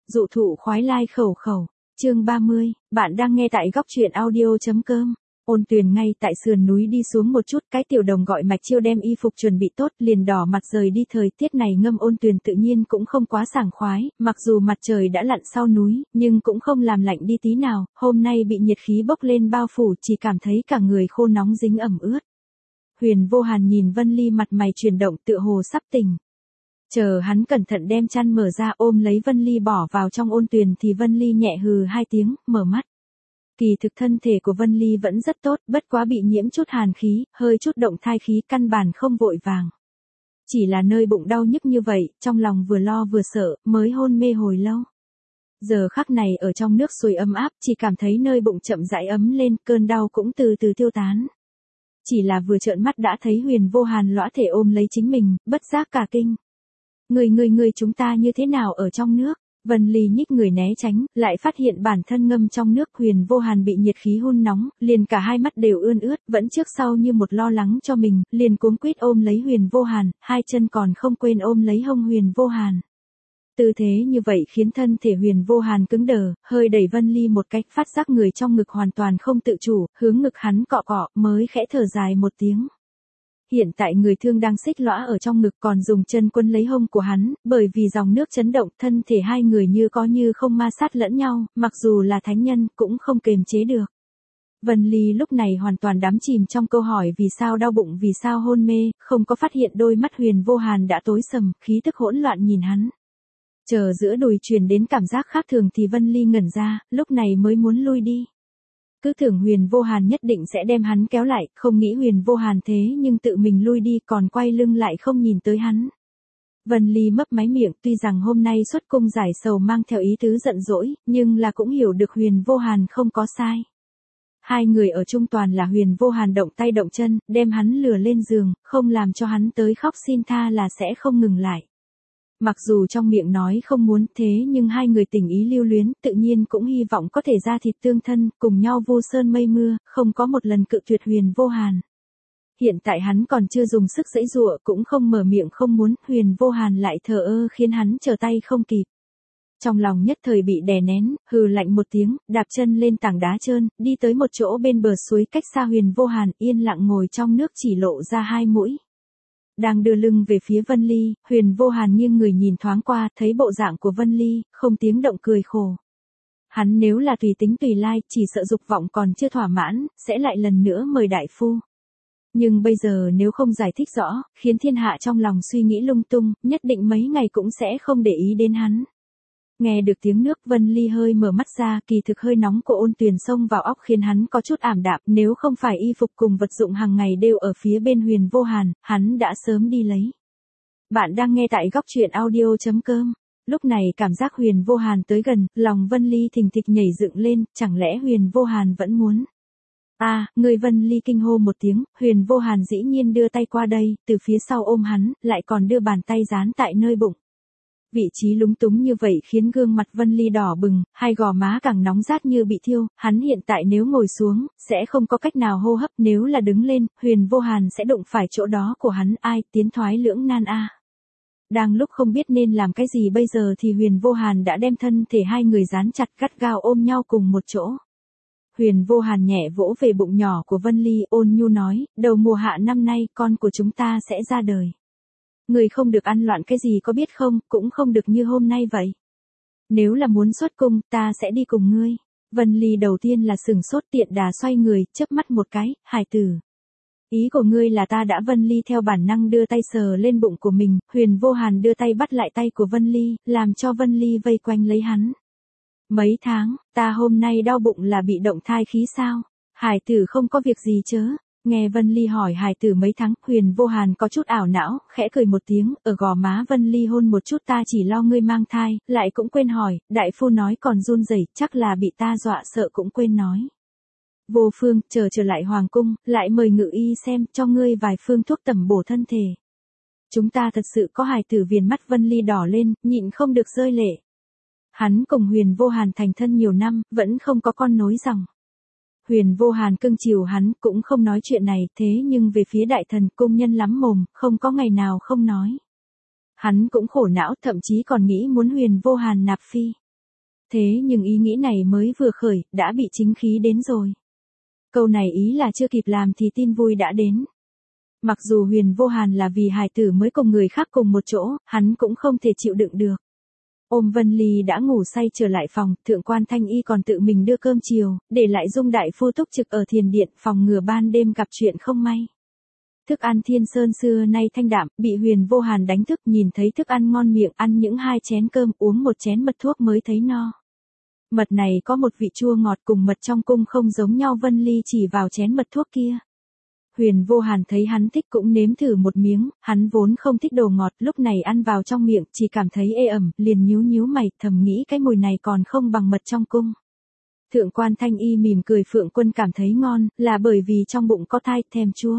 Dụ thụ khoái lai khẩu khẩu. Chương 30, bạn đang nghe tại góc truyện audio.com. Ôn Tuyền ngay tại sườn núi đi xuống một chút, cái tiểu đồng gọi Mạch Chiêu đem y phục chuẩn bị tốt, liền đỏ mặt rời đi. Thời tiết này ngâm Ôn Tuyền tự nhiên cũng không quá sảng khoái, mặc dù mặt trời đã lặn sau núi, nhưng cũng không làm lạnh đi tí nào, hôm nay bị nhiệt khí bốc lên bao phủ, chỉ cảm thấy cả người khô nóng dính ẩm ướt. Huyền Vô Hàn nhìn Vân Ly mặt mày chuyển động tựa hồ sắp tỉnh. Chờ hắn cẩn thận đem chăn mở ra ôm lấy Vân Ly bỏ vào trong Ôn Tuyền thì Vân Ly nhẹ hừ hai tiếng, mở mắt. Kỳ thực thân thể của Vân Ly vẫn rất tốt, bất quá bị nhiễm chút hàn khí, hơi chút động thai khí, căn bản không vội vàng. Chỉ là nơi bụng đau nhức như vậy, trong lòng vừa lo vừa sợ, mới hôn mê hồi lâu. Giờ khắc này ở trong nước sôi ấm áp, chỉ cảm thấy nơi bụng chậm rãi ấm lên, cơn đau cũng từ từ tiêu tán. Chỉ là vừa trợn mắt đã thấy Huyền Vô Hàn lõa thể ôm lấy chính mình, bất giác cả kinh. Người chúng ta như thế nào ở trong nước? Vân Ly nhích người né tránh, lại phát hiện bản thân ngâm trong nước. Huyền Vô Hàn bị nhiệt khí hun nóng, liền cả hai mắt đều ươn ướt, vẫn trước sau như một lo lắng cho mình, liền cuống quýt ôm lấy Huyền Vô Hàn, hai chân còn không quên ôm lấy hông Huyền Vô Hàn. Tư thế như vậy khiến thân thể Huyền Vô Hàn cứng đờ, hơi đẩy Vân Ly một cách, phát giác người trong ngực hoàn toàn không tự chủ, hướng ngực hắn cọ cọ, mới khẽ thở dài một tiếng. Hiện tại người thương đang xích lõa ở trong ngực, còn dùng chân quấn lấy hông của hắn, bởi vì dòng nước chấn động, thân thể hai người như có như không ma sát lẫn nhau, mặc dù là thánh nhân cũng không kềm chế được. Vân Ly lúc này hoàn toàn đắm chìm trong câu hỏi vì sao đau bụng, vì sao hôn mê, không có phát hiện đôi mắt Huyền Vô Hàn đã tối sầm, khí tức hỗn loạn nhìn hắn. Chờ giữa đùi truyền đến cảm giác khác thường thì Vân Ly ngẩn ra, lúc này mới muốn lui đi. Cứ tưởng Huyền Vô Hàn nhất định sẽ đem hắn kéo lại, không nghĩ Huyền Vô Hàn thế nhưng tự mình lui đi, còn quay lưng lại không nhìn tới hắn. Vân Ly mấp máy miệng, tuy rằng hôm nay xuất cung giải sầu mang theo ý tứ giận dỗi, nhưng là cũng hiểu được Huyền Vô Hàn không có sai. Hai người ở chung toàn là Huyền Vô Hàn động tay động chân, đem hắn lừa lên giường, không làm cho hắn tới khóc xin tha là sẽ không ngừng lại. Mặc dù trong miệng nói không muốn thế nhưng hai người tình ý lưu luyến, tự nhiên cũng hy vọng có thể ra thịt tương thân, cùng nhau vu sơn mây mưa, không có một lần cự tuyệt Huyền Vô Hàn. Hiện tại hắn còn chưa dùng sức giãy giụa, cũng không mở miệng không muốn, Huyền Vô Hàn lại thờ ơ khiến hắn trở tay không kịp. Trong lòng nhất thời bị đè nén, hừ lạnh một tiếng, đạp chân lên tảng đá trơn, đi tới một chỗ bên bờ suối cách xa Huyền Vô Hàn, yên lặng ngồi trong nước chỉ lộ ra hai mũi. Đang đưa lưng về phía Vân Ly, Huyền Vô Hàn nghiêng người nhìn thoáng qua, thấy bộ dạng của Vân Ly, không tiếng động cười khổ. Hắn nếu là tùy tính tùy lai, chỉ sợ dục vọng còn chưa thỏa mãn, sẽ lại lần nữa mời đại phu. Nhưng bây giờ nếu không giải thích rõ, khiến thiên hạ trong lòng suy nghĩ lung tung, nhất định mấy ngày cũng sẽ không để ý đến hắn. Nghe được tiếng nước, Vân Ly hơi mở mắt ra, kỳ thực hơi nóng của Ôn Tuyền xông vào óc khiến hắn có chút ảm đạm, nếu không phải y phục cùng vật dụng hàng ngày đều ở phía bên Huyền Vô Hàn, hắn đã sớm đi lấy. Bạn đang nghe tại góc truyện audio.com. Lúc này cảm giác Huyền Vô Hàn tới gần, lòng Vân Ly thình thịch nhảy dựng lên, chẳng lẽ Huyền Vô Hàn vẫn muốn. Người Vân Ly kinh hô một tiếng, Huyền Vô Hàn dĩ nhiên đưa tay qua đây, từ phía sau ôm hắn, lại còn đưa bàn tay dán tại nơi bụng. Vị trí lúng túng như vậy khiến gương mặt Vân Ly đỏ bừng, hai gò má càng nóng rát như bị thiêu, hắn hiện tại nếu ngồi xuống, sẽ không có cách nào hô hấp, nếu là đứng lên, Huyền Vô Hàn sẽ đụng phải chỗ đó của hắn, tiến thoái lưỡng nan a. Đang lúc không biết nên làm cái gì bây giờ thì Huyền Vô Hàn đã đem thân thể hai người dán chặt gắt gao ôm nhau cùng một chỗ. Huyền Vô Hàn nhẹ vỗ về bụng nhỏ của Vân Ly, ôn nhu nói, đầu mùa hạ năm nay con của chúng ta sẽ ra đời. Người không được ăn loạn cái gì có biết không, cũng không được như hôm nay vậy. Nếu là muốn xuất cung, ta sẽ đi cùng ngươi. Vân Ly đầu tiên là sừng sốt, tiện đà xoay người, chớp mắt một cái, hài tử. Ý của ngươi là ta đã. Vân Ly theo bản năng đưa tay sờ lên bụng của mình, Huyền Vô Hàn đưa tay bắt lại tay của Vân Ly, làm cho Vân Ly vây quanh lấy hắn. Mấy tháng, ta hôm nay đau bụng là bị động thai khí sao? Hải tử không có việc gì chớ. Nghe Vân Ly hỏi hài tử mấy tháng, Huyền Vô Hàn có chút ảo não, khẽ cười một tiếng, ở gò má Vân Ly hôn một chút, ta chỉ lo ngươi mang thai, lại cũng quên hỏi, đại phu nói còn run rẩy, chắc là bị ta dọa sợ cũng quên nói. Vô Phương, trở lại hoàng cung, lại mời ngự y xem, cho ngươi vài phương thuốc tẩm bổ thân thể. Chúng ta thật sự có hài tử. Viền mắt Vân Ly đỏ lên, nhịn không được rơi lệ. Hắn cùng Huyền Vô Hàn thành thân nhiều năm, vẫn không có con nối dòng. Huyền Vô Hàn cưng chiều hắn, cũng không nói chuyện này, thế nhưng về phía đại thần cung nhân lắm mồm, không có ngày nào không nói. Hắn cũng khổ não, thậm chí còn nghĩ muốn Huyền Vô Hàn nạp phi. Thế nhưng ý nghĩ này mới vừa khởi, đã bị chính khí đến rồi. Câu này ý là chưa kịp làm thì tin vui đã đến. Mặc dù Huyền Vô Hàn là vì hài tử mới cùng người khác cùng một chỗ, hắn cũng không thể chịu đựng được. Ôm Vân Ly đã ngủ say trở lại phòng, Thượng quan Thanh Y còn tự mình đưa cơm chiều, để lại Dung đại phu túc trực ở thiền điện, phòng ngừa ban đêm gặp chuyện không may. Thức ăn Thiên Sơn xưa nay thanh đạm, bị Huyền Vô Hàn đánh thức, nhìn thấy thức ăn ngon miệng, ăn những 2 chén cơm, uống 1 chén mật thuốc mới thấy no. Mật này có một vị chua ngọt, cùng mật trong cung không giống nhau. Vân Ly chỉ vào chén mật thuốc kia. Huyền Vô Hàn thấy hắn thích cũng nếm thử một miếng, hắn vốn không thích đồ ngọt, lúc này ăn vào trong miệng chỉ cảm thấy ê ẩm, liền nhíu nhíu mày, thầm nghĩ cái mùi này còn không bằng mật trong cung. Thượng quan Thanh Y mỉm cười, Phượng Quân cảm thấy ngon, là bởi vì trong bụng có thai, thèm chua.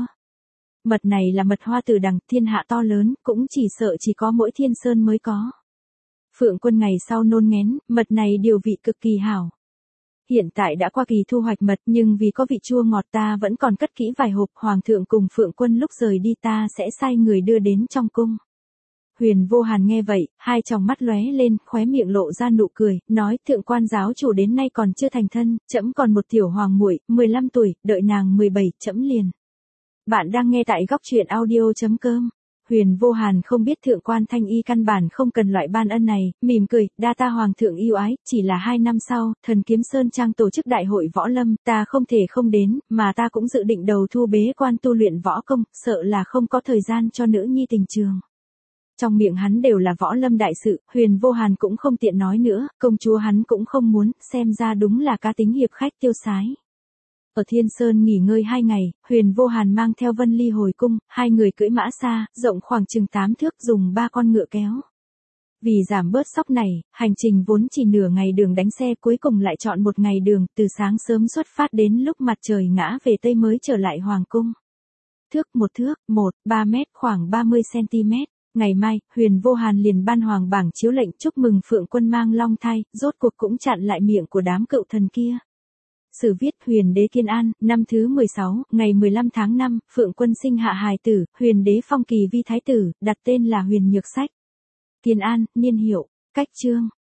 Mật này là mật hoa tử đằng, thiên hạ to lớn, cũng chỉ sợ chỉ có mỗi Thiên Sơn mới có. Phượng Quân ngày sau nôn ngén, mật này điều vị cực kỳ hảo. Hiện tại đã qua kỳ thu hoạch mật, nhưng vì có vị chua ngọt ta vẫn còn cất kỹ vài hộp. Hoàng thượng cùng Phượng Quân lúc rời đi ta sẽ sai người đưa đến trong cung. Huyền Vô Hàn nghe vậy, 2 tròng mắt lóe lên, khóe miệng lộ ra nụ cười, nói: Thượng quan giáo chủ đến nay còn chưa thành thân, trẫm còn một tiểu hoàng muội, 15 tuổi, đợi nàng 17, trẫm liền. Bạn đang nghe tại góc truyện audio.com. Huyền Vô Hàn không biết Thượng quan Thanh Y căn bản không cần loại ban ân này, mỉm cười, đa ta Hoàng thượng yêu ái, chỉ là 2 năm sau, Thần Kiếm Sơn Trang tổ chức đại hội võ lâm, ta không thể không đến, mà ta cũng dự định đầu thu bế quan tu luyện võ công, sợ là không có thời gian cho nữ nhi tình trường. Trong miệng hắn đều là võ lâm đại sự, Huyền Vô Hàn cũng không tiện nói nữa, công chúa hắn cũng không muốn, xem ra đúng là cá tính hiệp khách tiêu sái. Ở Thiên Sơn nghỉ ngơi 2 ngày, Huyền Vô Hàn mang theo Vân Ly hồi cung, 2 người cưỡi mã xa, rộng khoảng chừng 8 thước, dùng 3 con ngựa kéo. Vì giảm bớt sóc này, hành trình vốn chỉ nửa ngày đường đánh xe, cuối cùng lại chọn 1 ngày đường, từ sáng sớm xuất phát đến lúc mặt trời ngã về Tây mới trở lại Hoàng cung. Thước, 3 mét, khoảng 30 cm. Ngày mai, Huyền Vô Hàn liền ban hoàng bảng chiếu lệnh chúc mừng Phượng Quân mang long thai, rốt cuộc cũng chặn lại miệng của đám cựu thần kia. Sử viết Huyền đế Kiên An, năm thứ 16, ngày 15 tháng 5, Phượng Quân sinh hạ hài tử, Huyền đế phong kỳ vi thái tử, đặt tên là Huyền Nhược Sách. Kiên An, niên hiệu, cách chương,